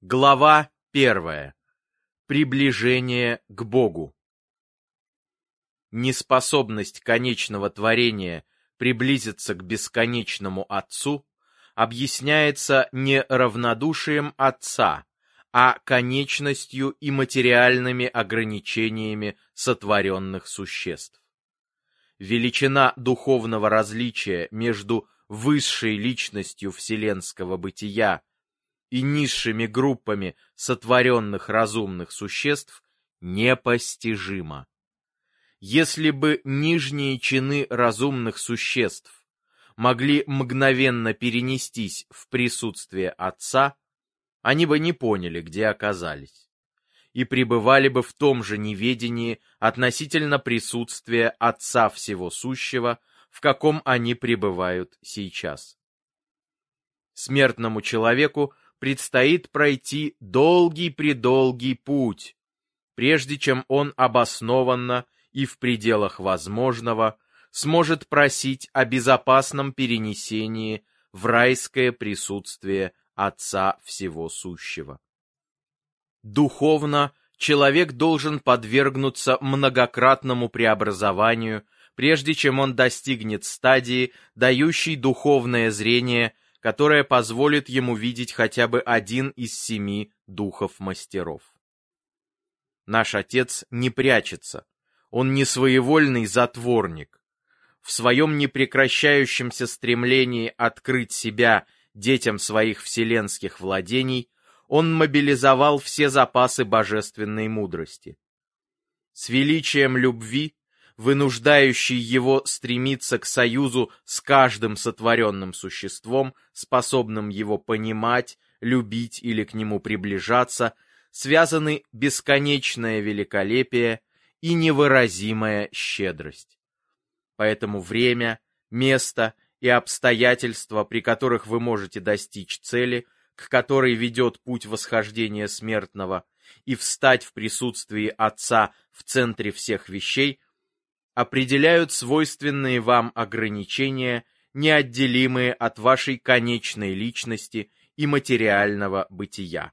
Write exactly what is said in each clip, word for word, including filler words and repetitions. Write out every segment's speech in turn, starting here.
Глава первая. Приближение к Богу. Неспособность конечного творения приблизиться к бесконечному Отцу объясняется не равнодушием Отца, а конечностью и материальными ограничениями сотворенных существ. Величина духовного различия между высшей личностью вселенского бытия и низшими группами сотворенных разумных существ непостижимо. Если бы нижние чины разумных существ могли мгновенно перенестись в присутствие Отца, они бы не поняли, где оказались, и пребывали бы в том же неведении относительно присутствия Отца Всего Сущего, в каком они пребывают сейчас. Смертному человеку предстоит пройти долгий-предолгий путь, прежде чем он обоснованно и в пределах возможного сможет просить о безопасном перенесении в райское присутствие Отца Всего Сущего. Духовно человек должен подвергнуться многократному преобразованию, прежде чем он достигнет стадии, дающей духовное зрение, которое позволит ему видеть хотя бы один из семи духов-мастеров. Наш Отец не прячется, он не своевольный затворник. В своем непрекращающемся стремлении открыть себя детям своих вселенских владений он мобилизовал все запасы божественной мудрости. С величием любви, вынуждающий его стремиться к союзу с каждым сотворенным существом, способным его понимать, любить или к нему приближаться, связаны бесконечное великолепие и невыразимая щедрость. Поэтому время, место и обстоятельства, при которых вы можете достичь цели, к которой ведет путь восхождения смертного, и встать в присутствии Отца в центре всех вещей, определяют свойственные вам ограничения, неотделимые от вашей конечной личности и материального бытия.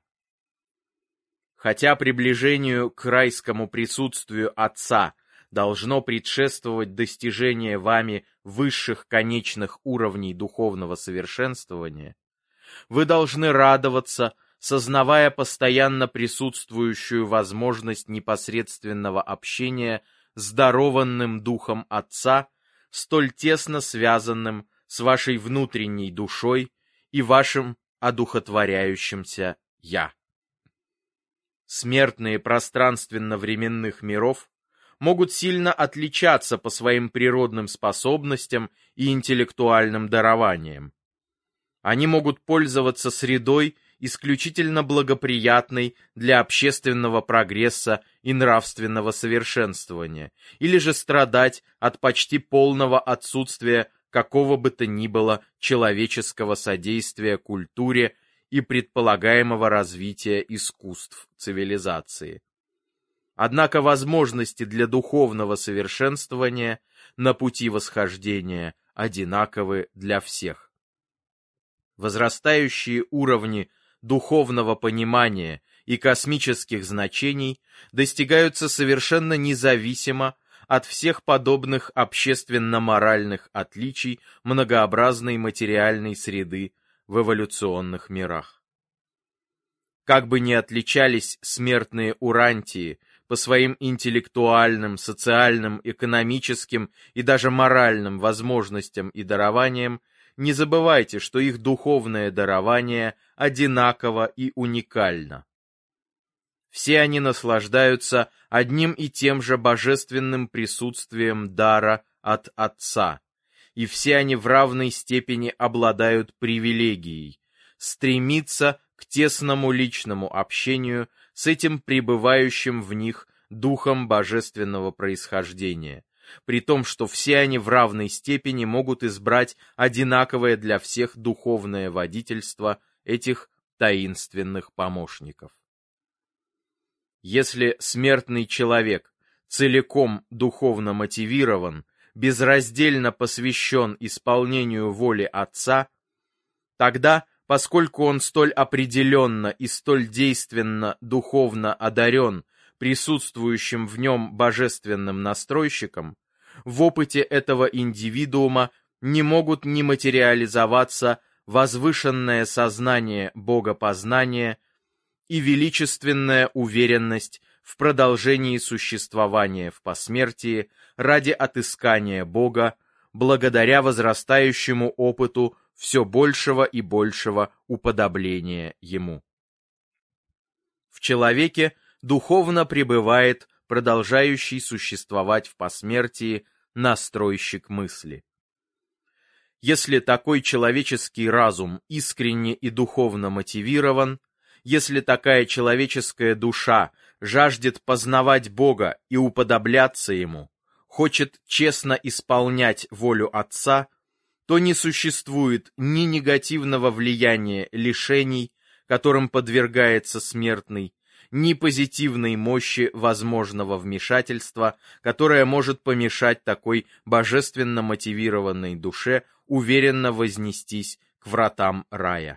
Хотя приближению к райскому присутствию Отца должно предшествовать достижение вами высших конечных уровней духовного совершенствования, вы должны радоваться, сознавая постоянно присутствующую возможность непосредственного общения с дарованным Духом Отца, столь тесно связанным с вашей внутренней душой и вашим одухотворяющимся «Я». Смертные пространственно-временных миров могут сильно отличаться по своим природным способностям и интеллектуальным дарованиям. Они могут пользоваться средой, исключительно благоприятной для общественного прогресса и нравственного совершенствования, или же страдать от почти полного отсутствия какого бы то ни было человеческого содействия культуре и предполагаемого развития искусств цивилизации. Однако возможности для духовного совершенствования на пути восхождения одинаковы для всех. Возрастающие уровни духовного понимания и космических значений достигаются совершенно независимо от всех подобных общественно-моральных отличий многообразной материальной среды в эволюционных мирах. Как бы ни отличались смертные урантии по своим интеллектуальным, социальным, экономическим и даже моральным возможностям и дарованиям, не забывайте, что их духовное дарование одинаково и уникально. Все они наслаждаются одним и тем же божественным присутствием дара от Отца, и все они в равной степени обладают привилегией стремиться к тесному личному общению с этим пребывающим в них духом божественного происхождения, при том, что все они в равной степени могут избрать одинаковое для всех духовное водительство этих таинственных помощников. Если смертный человек целиком духовно мотивирован, безраздельно посвящен исполнению воли Отца, тогда поскольку он столь определенно и столь действенно духовно одарен присутствующим в нем божественным настройщиком, в опыте этого индивидуума не могут не материализоваться возвышенное сознание богопознания и величественная уверенность в продолжении существования в посмертии ради отыскания Бога, благодаря возрастающему опыту все большего и большего уподобления Ему. В человеке духовно пребывает продолжающий существовать в посмертии настройщик мысли. Если такой человеческий разум искренне и духовно мотивирован, если такая человеческая душа жаждет познавать Бога и уподобляться Ему, хочет честно исполнять волю Отца, то не существует ни негативного влияния лишений, которым подвергается смертный, ни позитивной мощи возможного вмешательства, которое может помешать такой божественно мотивированной душе уверенно вознестись к вратам рая.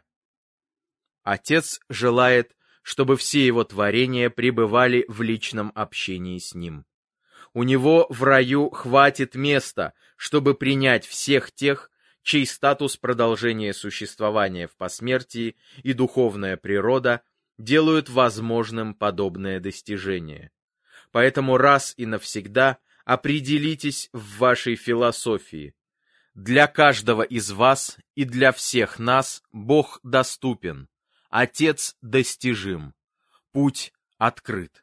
Отец желает, чтобы все его творения пребывали в личном общении с ним. У него в раю хватит места, чтобы принять всех тех, чей статус продолжения существования в посмертии и духовная природа делают возможным подобное достижение. Поэтому раз и навсегда определитесь в вашей философии. Для каждого из вас и для всех нас Бог доступен, Отец достижим, путь открыт.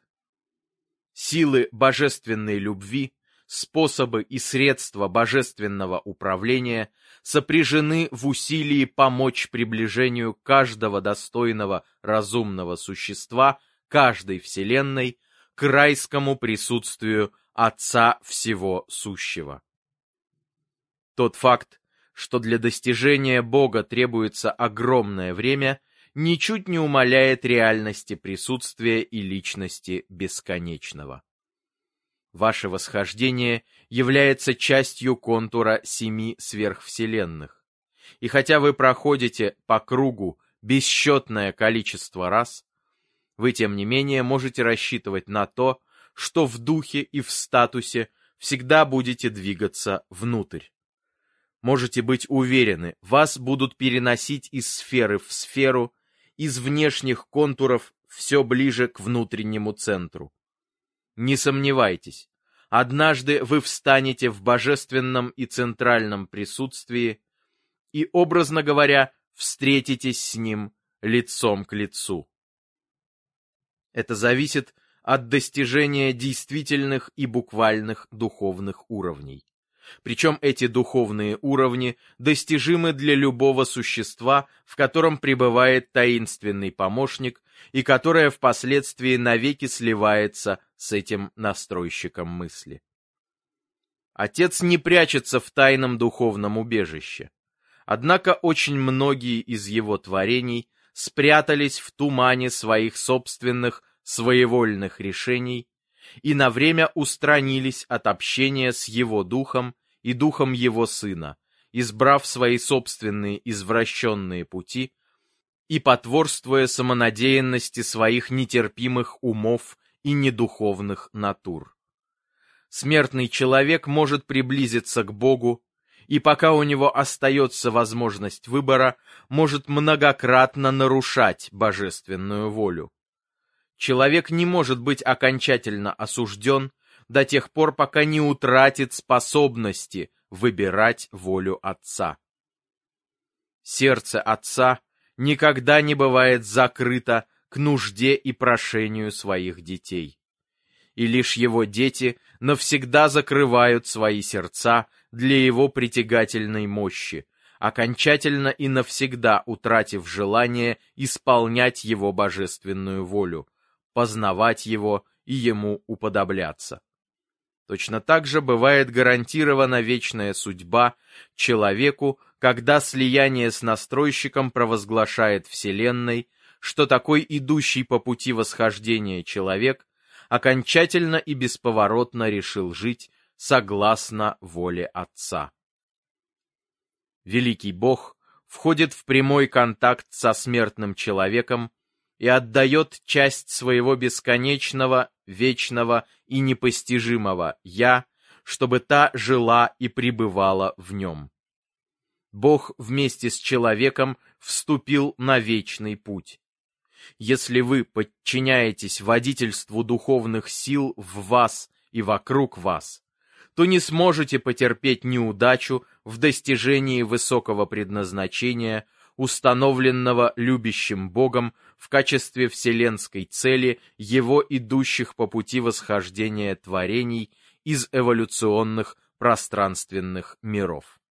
Силы божественной любви, способы и средства божественного управления сопряжены в усилии помочь приближению каждого достойного разумного существа каждой вселенной к райскому присутствию Отца всего сущего. Тот факт, что для достижения Бога требуется огромное время, ничуть не умаляет реальности присутствия и личности бесконечного. Ваше восхождение является частью контура семи сверхвселенных. И хотя вы проходите по кругу бесчетное количество раз, вы, тем не менее, можете рассчитывать на то, что в духе и в статусе всегда будете двигаться внутрь. Можете быть уверены, вас будут переносить из сферы в сферу, из внешних контуров все ближе к внутреннему центру. Не сомневайтесь, однажды вы встанете в божественном и центральном присутствии и, образно говоря, встретитесь с ним лицом к лицу. Это зависит от достижения действительных и буквальных духовных уровней. Причем эти духовные уровни достижимы для любого существа, в котором пребывает таинственный помощник и которое впоследствии навеки сливается с этим настройщиком мысли. Отец не прячется в тайном духовном убежище. Однако очень многие из его творений спрятались в тумане своих собственных своевольных решений и на время устранились от общения с его духом и духом его сына, избрав свои собственные извращенные пути и потворствуя самонадеянности своих нетерпимых умов и недуховных натур. Смертный человек может приблизиться к Богу, и пока у него остается возможность выбора, может многократно нарушать божественную волю. Человек не может быть окончательно осужден до тех пор, пока не утратит способности выбирать волю Отца. Сердце Отца никогда не бывает закрыто к нужде и прошению своих детей. И лишь его дети навсегда закрывают свои сердца для его притягательной мощи, окончательно и навсегда утратив желание исполнять его божественную волю, познавать его и ему уподобляться. Точно так же бывает гарантирована вечная судьба человеку, когда слияние с настройщиком провозглашает Вселенной, что такой идущий по пути восхождения человек окончательно и бесповоротно решил жить согласно воле Отца. Великий Бог входит в прямой контакт со смертным человеком и отдает часть своего бесконечного, вечного и непостижимого «Я», чтобы та жила и пребывала в нем. Бог вместе с человеком вступил на вечный путь. Если вы подчиняетесь водительству духовных сил в вас и вокруг вас, то не сможете потерпеть неудачу в достижении высокого предназначения, установленного любящим Богом в качестве вселенской цели Его идущих по пути восхождения творений из эволюционных пространственных миров.